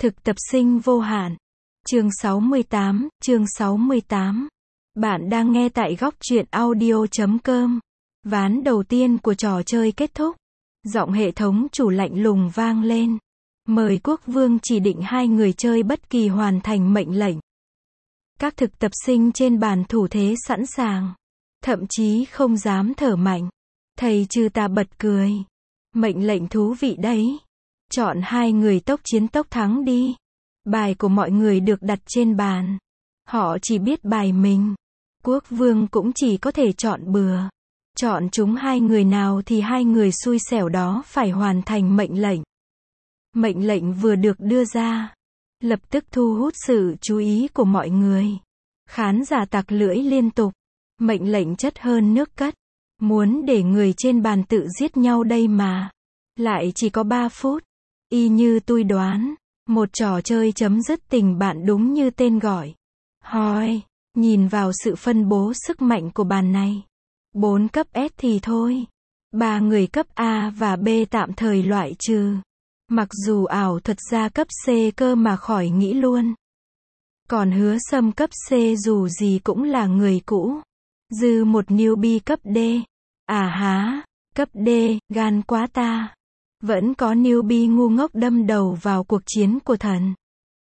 Thực tập sinh vô hạn. Chương 68, chương 68. Bạn đang nghe tại góc truyện audio.com. Ván đầu tiên của trò chơi kết thúc. Giọng hệ thống chủ lạnh lùng vang lên. Mời quốc vương chỉ định hai người chơi bất kỳ hoàn thành mệnh lệnh. Các thực tập sinh trên bàn thủ thế sẵn sàng. Thậm chí không dám thở mạnh. Thầy trừ tà bật cười. Mệnh lệnh thú vị đấy. Chọn hai người tốc chiến tốc thắng đi. Bài của mọi người được đặt trên bàn. Họ chỉ biết bài mình. Quốc vương cũng chỉ có thể chọn bừa. Chọn chúng hai người nào thì hai người xui xẻo đó phải hoàn thành mệnh lệnh. Mệnh lệnh vừa được đưa ra, lập tức thu hút sự chú ý của mọi người. Khán giả tặc lưỡi liên tục. Mệnh lệnh chất hơn nước cất. Muốn để người trên bàn tự giết nhau đây mà. Lại chỉ có 3 phút. Y như tôi đoán. Một trò chơi chấm dứt tình bạn đúng như tên gọi. Hoi, nhìn vào sự phân bố sức mạnh của bàn này. 4 cấp S thì thôi. 3 người cấp A và B tạm thời loại trừ. Mặc dù ảo thuật ra cấp C cơ mà khỏi nghĩ luôn. Còn Hứa Sâm cấp C dù gì cũng là người cũ. Dư một newbie cấp D. À há, cấp D, gan quá ta. Vẫn có newbie ngu ngốc đâm đầu vào cuộc chiến của thần.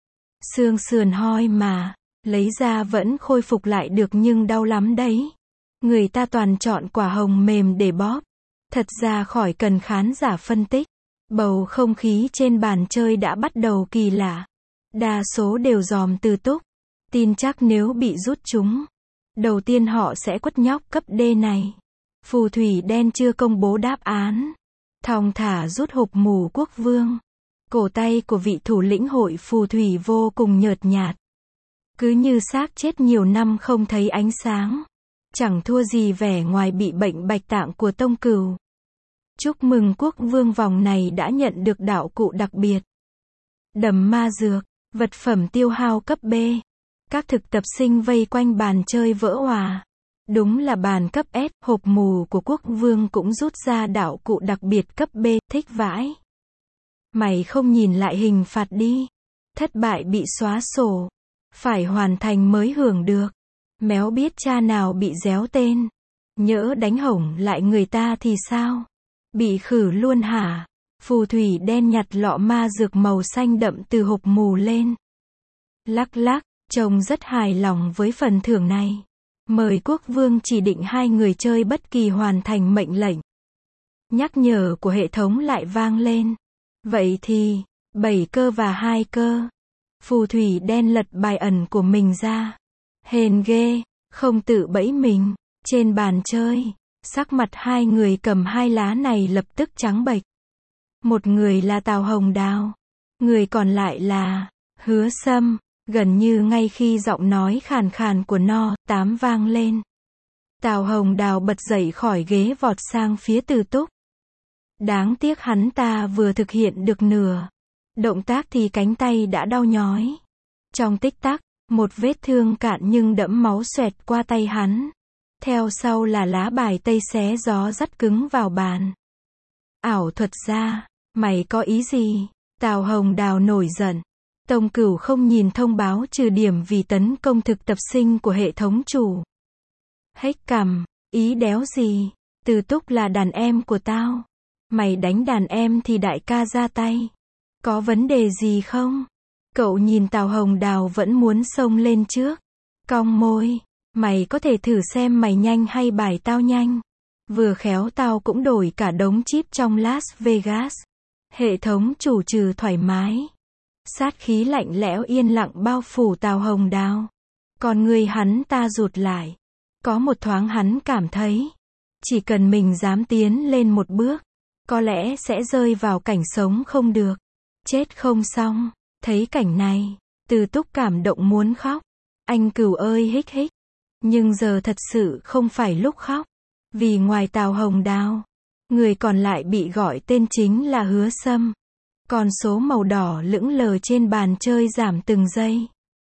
Xương sườn hoi mà, lấy ra vẫn khôi phục lại được nhưng đau lắm đấy. Người ta toàn chọn quả hồng mềm để bóp. Thật ra khỏi cần khán giả phân tích. Bầu không khí trên bàn chơi đã bắt đầu kỳ lạ. Đa số đều dòm Từ Túc. Tin chắc nếu bị rút chúng, đầu tiên họ sẽ quất nhóc cấp D này. Phù thủy đen chưa công bố đáp án. Thong thả rút hộp mù quốc vương. Cổ tay của vị thủ lĩnh hội phù thủy vô cùng nhợt nhạt. Cứ như xác chết nhiều năm không thấy ánh sáng. Chẳng thua gì vẻ ngoài bị bệnh bạch tạng của Tông Cửu. Chúc mừng quốc vương, vòng này đã nhận được đạo cụ đặc biệt. Đầm ma dược, vật phẩm tiêu hao cấp B. Các thực tập sinh vây quanh bàn chơi vỡ òa. Đúng là bàn cấp S, hộp mù của quốc vương cũng rút ra đạo cụ đặc biệt cấp B, thích vãi. Mày không nhìn lại hình phạt đi. Thất bại bị xóa sổ. Phải hoàn thành mới hưởng được. Méo biết cha nào bị réo tên. Nhỡ đánh hỏng lại người ta thì sao? Bị khử luôn hả? Phù thủy đen nhặt lọ ma dược màu xanh đậm từ hộp mù lên. Lắc lắc, trông rất hài lòng với phần thưởng này. Mời quốc vương chỉ định hai người chơi bất kỳ hoàn thành mệnh lệnh. Nhắc nhở của hệ thống lại vang lên. Vậy thì, 7 cơ và 2 cơ. Phù thủy đen lật bài ẩn của mình ra. Hèn ghê, không tự bẫy mình. Trên bàn chơi, sắc mặt hai người cầm hai lá này lập tức trắng bệch. Một người là Tào Hồng Đào. Người còn lại là Hứa Sâm. Gần như ngay khi giọng nói khàn khàn của No 8 vang lên, Tào Hồng Đào bật dậy khỏi ghế vọt sang phía Từ Túc. Đáng tiếc hắn ta vừa thực hiện được nửa động tác thì cánh tay đã đau nhói. Trong tích tắc, một vết thương cạn nhưng đẫm máu xoẹt qua tay hắn. Theo sau là lá bài tây xé gió dắt cứng vào bàn. Ảo thuật ra, mày có ý gì? Tào Hồng Đào nổi giận. Tông Cửu không nhìn thông báo trừ điểm vì tấn công thực tập sinh của hệ thống chủ. Hếch cằm, ý đéo gì? Từ Túc là đàn em của tao. Mày đánh đàn em thì đại ca ra tay. Có vấn đề gì không? Cậu nhìn Tào Hồng Đào vẫn muốn xông lên trước. Cong môi, mày có thể thử xem mày nhanh hay bài tao nhanh. Vừa khéo tao cũng đổi cả đống chip trong Las Vegas. Hệ thống chủ trừ thoải mái. Sát khí lạnh lẽo yên lặng bao phủ Tào Hồng Đào. Còn người hắn ta rụt lại. Có một thoáng hắn cảm thấy, chỉ cần mình dám tiến lên một bước, có lẽ sẽ rơi vào cảnh sống không được, chết không xong. Thấy cảnh này, Từ Túc cảm động muốn khóc. Anh Cửu ơi hích hích. Nhưng giờ thật sự không phải lúc khóc. Vì ngoài Tào Hồng Đào, người còn lại bị gọi tên chính là Hứa Sâm. Con số màu đỏ lững lờ trên bàn chơi giảm từng giây.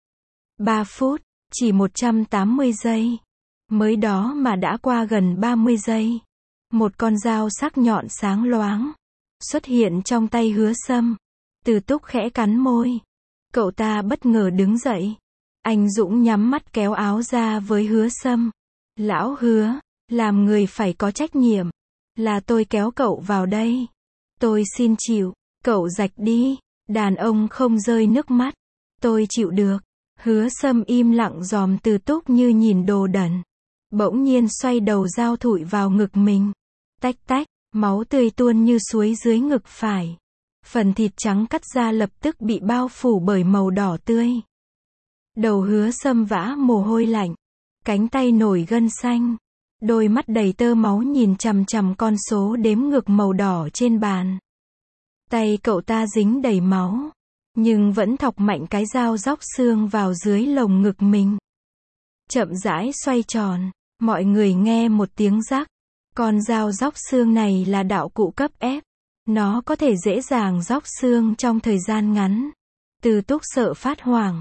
3 phút, chỉ 180 giây. Mới đó mà đã qua gần 30 giây. Một con dao sắc nhọn sáng loáng xuất hiện trong tay Hứa Sâm. Từ Túc khẽ cắn môi. Cậu ta bất ngờ đứng dậy. Anh Dũng nhắm mắt kéo áo ra với Hứa Sâm. Lão Hứa, làm người phải có trách nhiệm. Là tôi kéo cậu vào đây. Tôi xin chịu, cậu rạch đi. Đàn ông không rơi nước mắt. Tôi chịu được. Hứa Sâm im lặng dòm Từ Túc như nhìn đồ đần. Bỗng nhiên xoay đầu dao thụi vào ngực mình. Tách tách, máu tươi tuôn như suối dưới ngực phải. Phần thịt trắng cắt ra lập tức bị bao phủ bởi màu đỏ tươi. Đầu Hứa Sâm vã mồ hôi lạnh. Cánh tay nổi gân xanh. Đôi mắt đầy tơ máu nhìn chằm chằm con số đếm ngược màu đỏ trên bàn. Tay cậu ta dính đầy máu. Nhưng vẫn thọc mạnh cái dao róc xương vào dưới lồng ngực mình. Chậm rãi xoay tròn. Mọi người nghe một tiếng rắc. Con dao róc xương này là đạo cụ cấp ép. Nó có thể dễ dàng róc xương trong thời gian ngắn. Từ Túc sợ phát hoảng.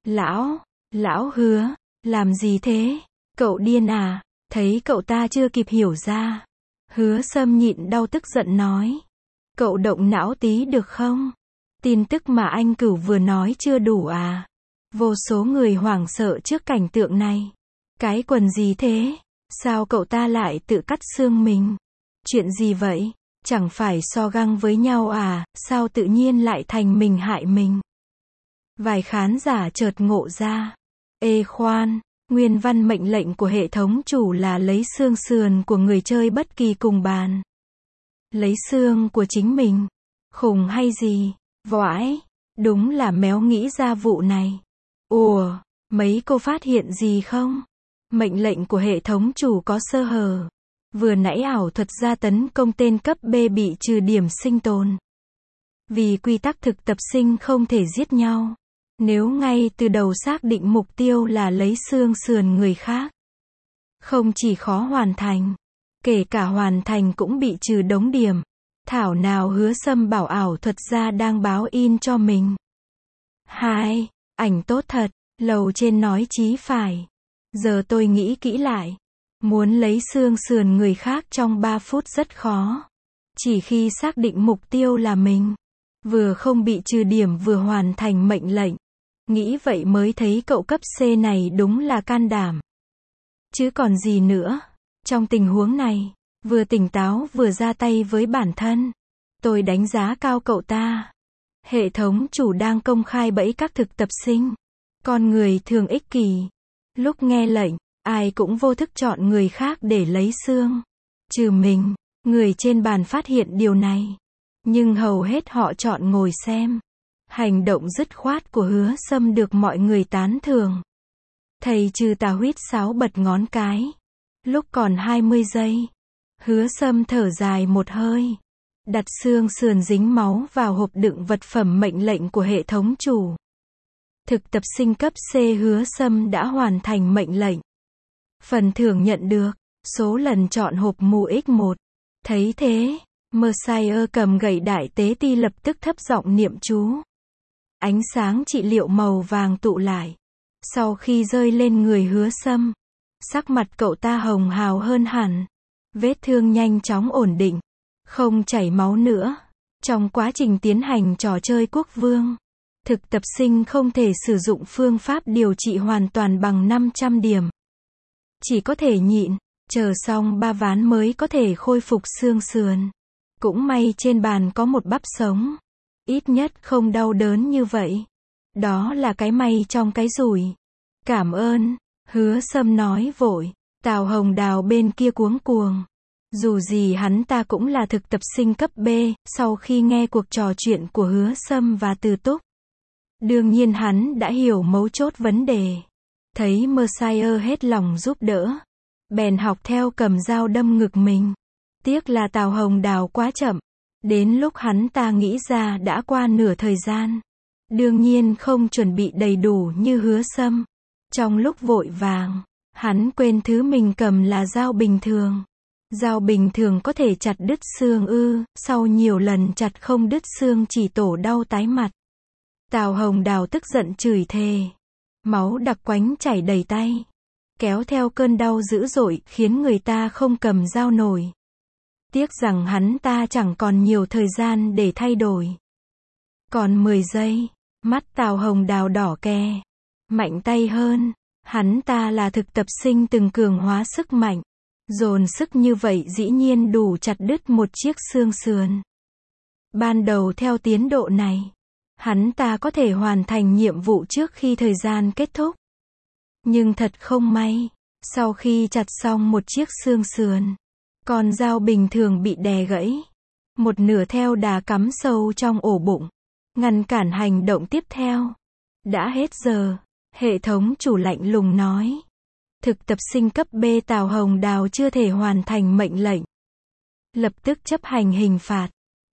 Lão Hứa, làm gì thế? Cậu điên à? Thấy cậu ta chưa kịp hiểu ra. Hứa Sâm nhịn đau tức giận nói. Cậu động não tí được không? Tin tức mà anh Cửu vừa nói chưa đủ à? Vô số người hoảng sợ trước cảnh tượng này. Cái quần gì thế? Sao cậu ta lại tự cắt xương mình? Chuyện gì vậy? Chẳng phải so găng với nhau à? Sao tự nhiên lại thành mình hại mình? Vài khán giả chợt ngộ ra. Ê khoan, nguyên văn mệnh lệnh của hệ thống chủ là lấy xương sườn của người chơi bất kỳ cùng bàn. Lấy xương của chính mình. Khùng hay gì? Vãi, đúng là méo nghĩ ra vụ này. Ủa, mấy cô phát hiện gì không? Mệnh lệnh của hệ thống chủ có sơ hở. Vừa nãy ảo thuật gia tấn công tên cấp B bị trừ điểm sinh tồn. Vì quy tắc thực tập sinh không thể giết nhau. Nếu ngay từ đầu xác định mục tiêu là lấy xương sườn người khác, không chỉ khó hoàn thành, kể cả hoàn thành cũng bị trừ đống điểm. Thảo nào Hứa Sâm bảo ảo thuật gia đang báo in cho mình. Hai, ảnh tốt thật, lầu trên nói chí phải. Giờ tôi nghĩ kỹ lại. Muốn lấy xương sườn người khác trong 3 phút rất khó. Chỉ khi xác định mục tiêu là mình. Vừa không bị trừ điểm vừa hoàn thành mệnh lệnh. Nghĩ vậy mới thấy cậu cấp C này đúng là can đảm. Chứ còn gì nữa. Trong tình huống này, vừa tỉnh táo vừa ra tay với bản thân. Tôi đánh giá cao cậu ta. Hệ thống chủ đang công khai bẫy các thực tập sinh. Con người thường ích kỷ. Lúc nghe lệnh, ai cũng vô thức chọn người khác để lấy xương. Trừ mình, người trên bàn phát hiện điều này. Nhưng hầu hết họ chọn ngồi xem. Hành động dứt khoát của Hứa Sâm được mọi người tán thưởng. Thầy trừ tà huýt sáo bật ngón cái. Lúc còn 20 giây, Hứa Sâm thở dài một hơi. Đặt xương sườn dính máu vào hộp đựng vật phẩm mệnh lệnh của hệ thống chủ. Thực tập sinh cấp C Hứa Sâm đã hoàn thành mệnh lệnh. Phần thưởng nhận được, số lần chọn hộp mù x1. Thấy thế, Messiah cầm gậy đại tế ti lập tức thấp giọng niệm chú. Ánh sáng trị liệu màu vàng tụ lại. Sau khi rơi lên người Hứa Sâm, sắc mặt cậu ta hồng hào hơn hẳn. Vết thương nhanh chóng ổn định, không chảy máu nữa. Trong quá trình tiến hành trò chơi quốc vương, thực tập sinh không thể sử dụng phương pháp điều trị hoàn toàn bằng 500 điểm. Chỉ có thể nhịn, chờ xong 3 ván mới có thể khôi phục xương sườn. Cũng may trên bàn có một bắp sống. Ít nhất không đau đớn như vậy. Đó là cái may trong cái rủi. Cảm ơn, Hứa Sâm nói vội. Tào Hồng Đào bên kia cuống cuồng. Dù gì hắn ta cũng là thực tập sinh cấp B, sau khi nghe cuộc trò chuyện của Hứa Sâm và Từ Túc. Đương nhiên hắn đã hiểu mấu chốt vấn đề. Thấy Messiah hết lòng giúp đỡ. Bèn học theo cầm dao đâm ngực mình. Tiếc là Tào Hồng Đào quá chậm. Đến lúc hắn ta nghĩ ra đã qua nửa thời gian. Đương nhiên không chuẩn bị đầy đủ như Hứa Sâm. Trong lúc vội vàng, hắn quên thứ mình cầm là dao bình thường. Dao bình thường có thể chặt đứt xương ư, sau nhiều lần chặt không đứt xương chỉ tổ đau tái mặt. Tào Hồng Đào tức giận chửi thề. Máu đặc quánh chảy đầy tay. Kéo theo cơn đau dữ dội khiến người ta không cầm dao nổi. Tiếc rằng hắn ta chẳng còn nhiều thời gian để thay đổi. Còn 10 giây, Mắt Tào Hồng Đào đỏ ke. Mạnh tay hơn. Hắn ta là thực tập sinh từng cường hóa sức mạnh. Dồn sức như vậy dĩ nhiên đủ chặt đứt một chiếc xương sườn. Ban đầu theo tiến độ này, hắn ta có thể hoàn thành nhiệm vụ trước khi thời gian kết thúc. Nhưng thật không may, sau khi chặt xong một chiếc xương sườn, con dao bình thường bị đè gãy. Một nửa theo đà cắm sâu trong ổ bụng, ngăn cản hành động tiếp theo. Đã hết giờ, hệ thống chủ lạnh lùng nói. Thực tập sinh cấp B Tào Hồng Đào chưa thể hoàn thành mệnh lệnh. Lập tức chấp hành hình phạt.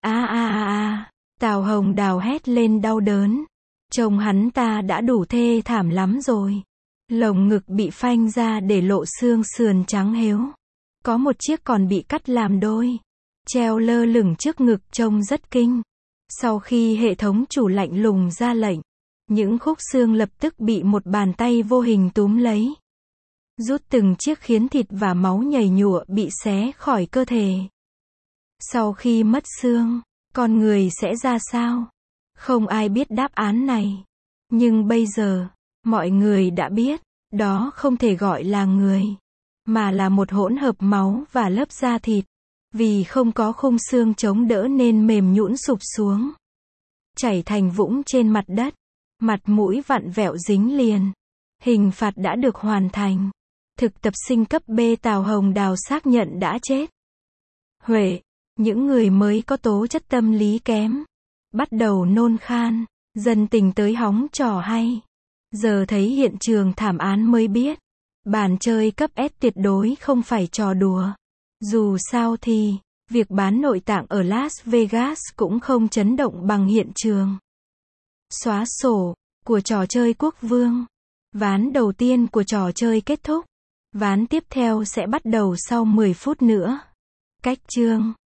Tào Hồng Đào hét lên đau đớn. Trông hắn ta đã đủ thê thảm lắm rồi. Lồng ngực bị phanh ra để lộ xương sườn trắng héo. Có một chiếc còn bị cắt làm đôi. Treo lơ lửng trước ngực trông rất kinh. Sau khi hệ thống chủ lạnh lùng ra lệnh, những khúc xương lập tức bị một bàn tay vô hình túm lấy. Rút từng chiếc khiến thịt và máu nhầy nhụa bị xé khỏi cơ thể. Sau khi mất xương, con người sẽ ra sao? Không ai biết đáp án này. Nhưng bây giờ, mọi người đã biết, đó không thể gọi là người, mà là một hỗn hợp máu và lớp da thịt. Vì không có khung xương chống đỡ nên mềm nhũn sụp xuống. Chảy thành vũng trên mặt đất. Mặt mũi vặn vẹo dính liền. Hình phạt đã được hoàn thành. Thực tập sinh cấp B Tào Hồng Đào xác nhận đã chết. Huệ, những người mới có tố chất tâm lý kém, bắt đầu nôn khan, dần tỉnh tới hóng trò hay. Giờ thấy hiện trường thảm án mới biết, bàn chơi cấp S tuyệt đối không phải trò đùa. Dù sao thì, việc bán nội tạng ở Las Vegas cũng không chấn động bằng hiện trường. Xóa sổ của trò chơi quốc vương. Ván đầu tiên của trò chơi kết thúc. Ván tiếp theo sẽ bắt đầu sau 10 phút nữa. Cách chương